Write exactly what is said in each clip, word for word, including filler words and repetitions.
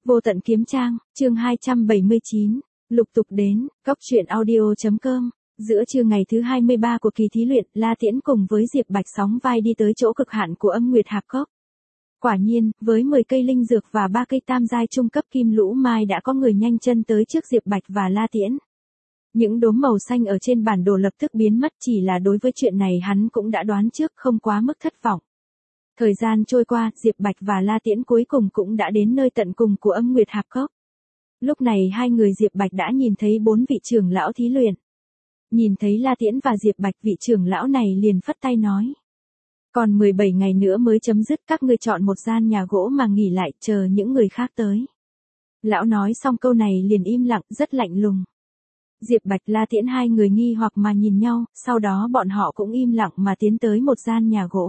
Vô tận kiếm trang, chương hai trăm bảy mươi chín, lục tục đến, góc truyện audio.com. Giữa trưa ngày thứ hai mươi ba của kỳ thí luyện, La Tiễn cùng với Diệp Bạch sóng vai đi tới chỗ cực hạn của Âm Nguyệt Hạp Cốc. Quả nhiên, với mười cây linh dược và ba cây tam giai trung cấp kim lũ mai đã có người nhanh chân tới trước Diệp Bạch và La Tiễn. Những đốm màu xanh ở trên bản đồ lập tức biến mất, chỉ là đối với chuyện này hắn cũng đã đoán trước, không quá mức thất vọng. Thời gian trôi qua, Diệp Bạch và La Tiễn cuối cùng cũng đã đến nơi tận cùng của Âm Nguyệt Hạp Cốc. Lúc này hai người Diệp Bạch đã nhìn thấy bốn vị trưởng lão thí luyện. Nhìn thấy La Tiễn và Diệp Bạch, vị trưởng lão này liền phất tay nói. Còn mười bảy ngày nữa mới chấm dứt, các ngươi chọn một gian nhà gỗ mà nghỉ lại, chờ những người khác tới. Lão nói xong câu này liền im lặng, rất lạnh lùng. Diệp Bạch La Tiễn hai người nghi hoặc mà nhìn nhau, sau đó bọn họ cũng im lặng mà tiến tới một gian nhà gỗ.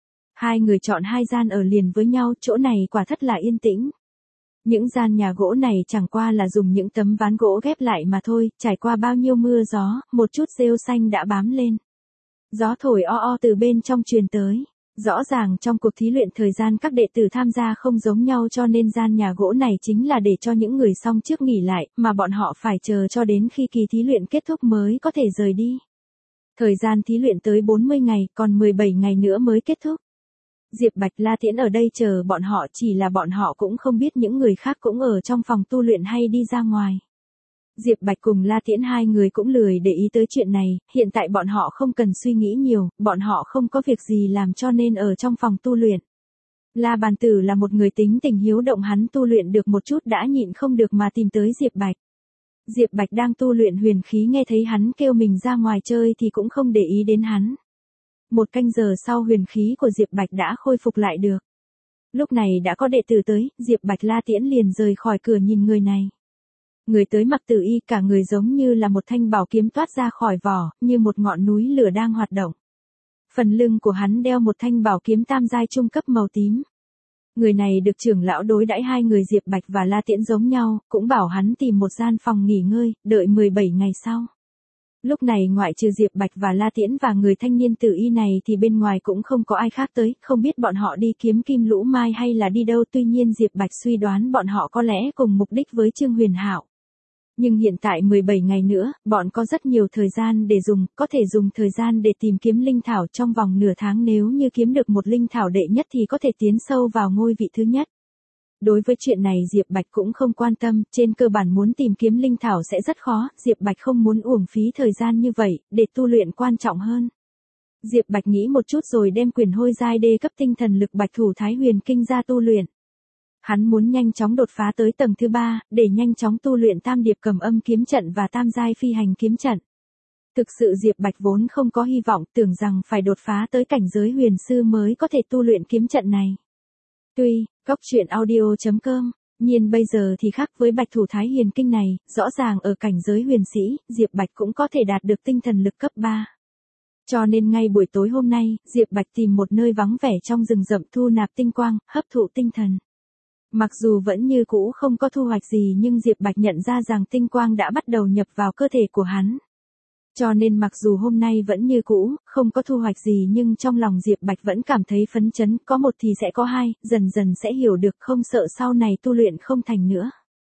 Hai người chọn hai gian ở liền với nhau, chỗ này quả thật là yên tĩnh. Những gian nhà gỗ này chẳng qua là dùng những tấm ván gỗ ghép lại mà thôi, trải qua bao nhiêu mưa gió, một chút rêu xanh đã bám lên. Gió thổi o o từ bên trong truyền tới. Rõ ràng trong cuộc thí luyện thời gian các đệ tử tham gia không giống nhau, cho nên gian nhà gỗ này chính là để cho những người xong trước nghỉ lại, mà bọn họ phải chờ cho đến khi kỳ thí luyện kết thúc mới có thể rời đi. Thời gian thí luyện tới bốn mươi ngày, còn mười bảy ngày nữa mới kết thúc. Diệp Bạch La Tiễn ở đây chờ bọn họ, chỉ là bọn họ cũng không biết những người khác cũng ở trong phòng tu luyện hay đi ra ngoài. Diệp Bạch cùng La Tiễn hai người cũng lười để ý tới chuyện này, hiện tại bọn họ không cần suy nghĩ nhiều, bọn họ không có việc gì làm cho nên ở trong phòng tu luyện. La Bàn Tử là một người tính tình hiếu động, hắn tu luyện được một chút đã nhịn không được mà tìm tới Diệp Bạch. Diệp Bạch đang tu luyện huyền khí, nghe thấy hắn kêu mình ra ngoài chơi thì cũng không để ý đến hắn. Một canh giờ sau huyền khí của Diệp Bạch đã khôi phục lại được. Lúc này đã có đệ tử tới, Diệp Bạch La Tiễn liền rời khỏi cửa nhìn người này. Người tới mặc tử y, cả người giống như là một thanh bảo kiếm toát ra khỏi vỏ, như một ngọn núi lửa đang hoạt động. Phần lưng của hắn đeo một thanh bảo kiếm tam giai trung cấp màu tím. Người này được trưởng lão đối đãi hai người Diệp Bạch và La Tiễn giống nhau, cũng bảo hắn tìm một gian phòng nghỉ ngơi, đợi mười bảy ngày sau. Lúc này ngoại trừ Diệp Bạch và La Tiễn và người thanh niên tử y này thì bên ngoài cũng không có ai khác tới, không biết bọn họ đi kiếm kim lũ mai hay là đi đâu, tuy nhiên Diệp Bạch suy đoán bọn họ có lẽ cùng mục đích với Trương Huyền Hạo. Nhưng hiện tại mười bảy ngày nữa, bọn có rất nhiều thời gian để dùng, có thể dùng thời gian để tìm kiếm linh thảo trong vòng nửa tháng, nếu như kiếm được một linh thảo đệ nhất thì có thể tiến sâu vào ngôi vị thứ nhất. Đối với chuyện này Diệp Bạch cũng không quan tâm, trên cơ bản muốn tìm kiếm linh thảo sẽ rất khó, Diệp Bạch không muốn uổng phí thời gian như vậy, để tu luyện quan trọng hơn. Diệp Bạch nghĩ một chút rồi đem quyền hôi giai đê cấp tinh thần lực Bạch Thủ Thái Huyền Kinh ra tu luyện. Hắn muốn nhanh chóng đột phá tới tầng thứ ba, để nhanh chóng tu luyện tam điệp cầm âm kiếm trận và tam giai phi hành kiếm trận. Thực sự Diệp Bạch vốn không có hy vọng, tưởng rằng phải đột phá tới cảnh giới huyền sư mới có thể tu luyện kiếm trận này. Tuy, góc truyện audio.com, nhiên bây giờ thì khác với Bạch Thủ Thái Huyền Kinh này, rõ ràng ở cảnh giới huyền sĩ, Diệp Bạch cũng có thể đạt được tinh thần lực cấp ba. Cho nên ngay buổi tối hôm nay, Diệp Bạch tìm một nơi vắng vẻ trong rừng rậm thu nạp tinh quang, hấp thụ tinh thần. Mặc dù vẫn như cũ không có thu hoạch gì, nhưng Diệp Bạch nhận ra rằng tinh quang đã bắt đầu nhập vào cơ thể của hắn. Cho nên mặc dù hôm nay vẫn như cũ, không có thu hoạch gì, nhưng trong lòng Diệp Bạch vẫn cảm thấy phấn chấn, có một thì sẽ có hai, dần dần sẽ hiểu được, không sợ sau này tu luyện không thành nữa.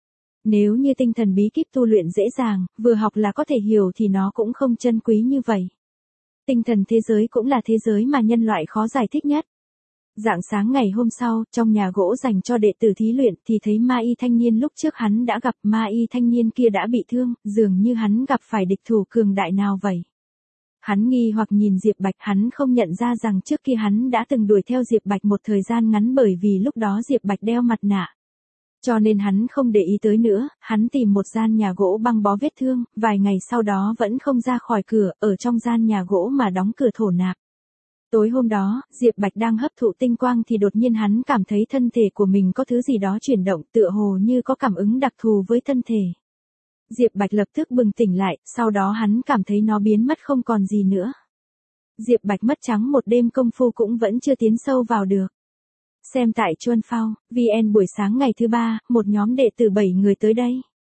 Nếu như tinh thần bí kíp tu luyện dễ dàng, vừa học là có thể hiểu thì nó cũng không chân quý như vậy. Tinh thần thế giới cũng là thế giới mà nhân loại khó giải thích nhất. Rạng sáng ngày hôm sau, trong nhà gỗ dành cho đệ tử thí luyện thì thấy ma y thanh niên lúc trước hắn đã gặp, ma y thanh niên kia đã bị thương, dường như hắn gặp phải địch thủ cường đại nào vậy. Hắn nghi hoặc nhìn Diệp Bạch, hắn không nhận ra rằng trước kia hắn đã từng đuổi theo Diệp Bạch một thời gian ngắn, bởi vì lúc đó Diệp Bạch đeo mặt nạ. Cho nên hắn không để ý tới nữa, hắn tìm một gian nhà gỗ băng bó vết thương, vài ngày sau đó vẫn không ra khỏi cửa, ở trong gian nhà gỗ mà đóng cửa thổ nạp. Tối hôm đó, Diệp Bạch đang hấp thụ tinh quang thì đột nhiên hắn cảm thấy thân thể của mình có thứ gì đó chuyển động, tựa hồ như có cảm ứng đặc thù với thân thể. Diệp Bạch lập tức bừng tỉnh lại, sau đó hắn cảm thấy nó biến mất không còn gì nữa. Diệp Bạch mất trắng một đêm công phu cũng vẫn chưa tiến sâu vào được. Xem tại Chuân Phao, vê en buổi sáng ngày thứ ba, một nhóm đệ tử bảy người tới đây.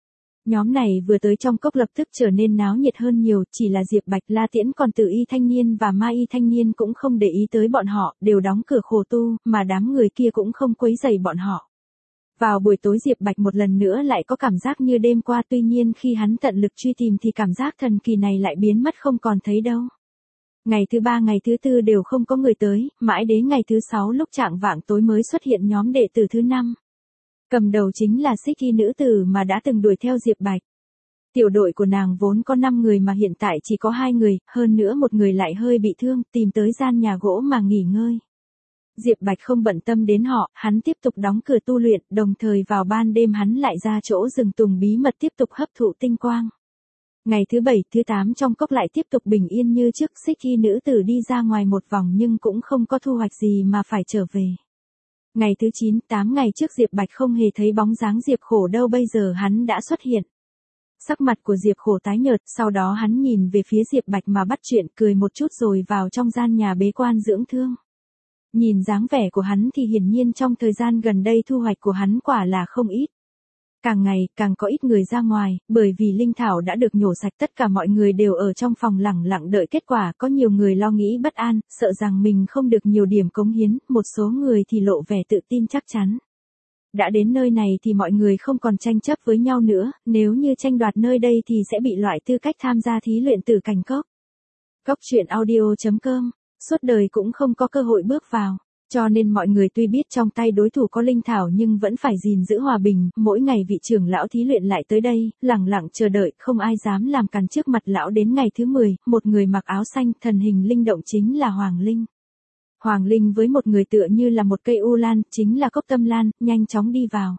Nhóm này vừa tới trong cốc lập tức trở nên náo nhiệt hơn nhiều, chỉ là Diệp Bạch, La Tiễn còn tử y thanh niên và ma y thanh niên cũng không để ý tới bọn họ, đều đóng cửa khổ tu, mà đám người kia cũng không quấy rầy bọn họ. Vào buổi tối Diệp Bạch một lần nữa lại có cảm giác như đêm qua, tuy nhiên khi hắn tận lực truy tìm thì cảm giác thần kỳ này lại biến mất không còn thấy đâu. Ngày thứ ba ngày thứ tư đều không có người tới, mãi đến ngày thứ sáu lúc chạng vạng tối mới xuất hiện nhóm đệ tử thứ năm. Cầm đầu chính là Xích Y nữ tử mà đã từng đuổi theo Diệp Bạch. Tiểu đội của nàng vốn có năm người mà hiện tại chỉ có hai người, hơn nữa một người lại hơi bị thương, tìm tới gian nhà gỗ mà nghỉ ngơi. Diệp Bạch không bận tâm đến họ, hắn tiếp tục đóng cửa tu luyện, đồng thời vào ban đêm hắn lại ra chỗ rừng tùng bí mật tiếp tục hấp thụ tinh quang. Ngày thứ bảy, thứ tám trong cốc lại tiếp tục bình yên như trước, Xích Y nữ tử đi ra ngoài một vòng nhưng cũng không có thu hoạch gì mà phải trở về. Ngày thứ chín, tám ngày trước Diệp Bạch không hề thấy bóng dáng Diệp Khổ đâu, bây giờ hắn đã xuất hiện. Sắc mặt của Diệp Khổ tái nhợt, sau đó hắn nhìn về phía Diệp Bạch mà bắt chuyện, cười một chút rồi vào trong gian nhà bế quan dưỡng thương. Nhìn dáng vẻ của hắn thì hiển nhiên trong thời gian gần đây thu hoạch của hắn quả là không ít. Càng ngày càng có ít người ra ngoài, bởi vì linh thảo đã được nhổ sạch, tất cả mọi người đều ở trong phòng lẳng lặng đợi kết quả, có nhiều người lo nghĩ bất an, sợ rằng mình không được nhiều điểm cống hiến, một số người thì lộ vẻ tự tin chắc chắn. Đã đến nơi này thì mọi người không còn tranh chấp với nhau nữa, nếu như tranh đoạt nơi đây thì sẽ bị loại tư cách tham gia thí luyện tử cảnh cốc. Cốc truyện audio chấm com, suốt đời cũng không có cơ hội bước vào. Cho nên mọi người tuy biết trong tay đối thủ có linh thảo nhưng vẫn phải gìn giữ hòa bình, mỗi ngày vị trưởng lão thí luyện lại tới đây, lẳng lặng chờ đợi, không ai dám làm càn trước mặt lão. Đến ngày thứ mười, một người mặc áo xanh, thần hình linh động chính là Hoàng Linh. Hoàng Linh với một người tựa như là một cây u lan, chính là Cốc Tâm Lan, nhanh chóng đi vào.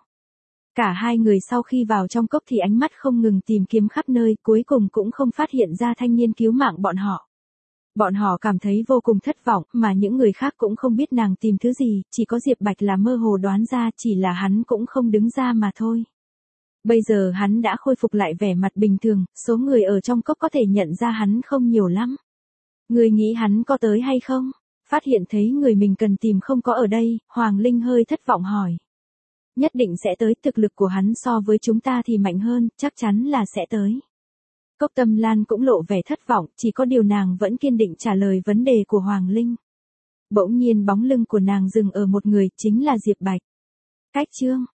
Cả hai người sau khi vào trong cốc thì ánh mắt không ngừng tìm kiếm khắp nơi, cuối cùng cũng không phát hiện ra thanh niên cứu mạng bọn họ. Bọn họ cảm thấy vô cùng thất vọng, mà những người khác cũng không biết nàng tìm thứ gì, chỉ có Diệp Bạch là mơ hồ đoán ra, chỉ là hắn cũng không đứng ra mà thôi. Bây giờ hắn đã khôi phục lại vẻ mặt bình thường, số người ở trong cốc có thể nhận ra hắn không nhiều lắm. Người nghĩ hắn có tới hay không? Phát hiện thấy người mình cần tìm không có ở đây, Hoàng Linh hơi thất vọng hỏi. Nhất định sẽ tới, thực lực của hắn so với chúng ta thì mạnh hơn, chắc chắn là sẽ tới. Cốc Tâm Lan cũng lộ vẻ thất vọng, chỉ có điều nàng vẫn kiên định trả lời vấn đề của Hoàng Linh. Bỗng nhiên bóng lưng của nàng dừng ở một người, chính là Diệp Bạch. Cách chương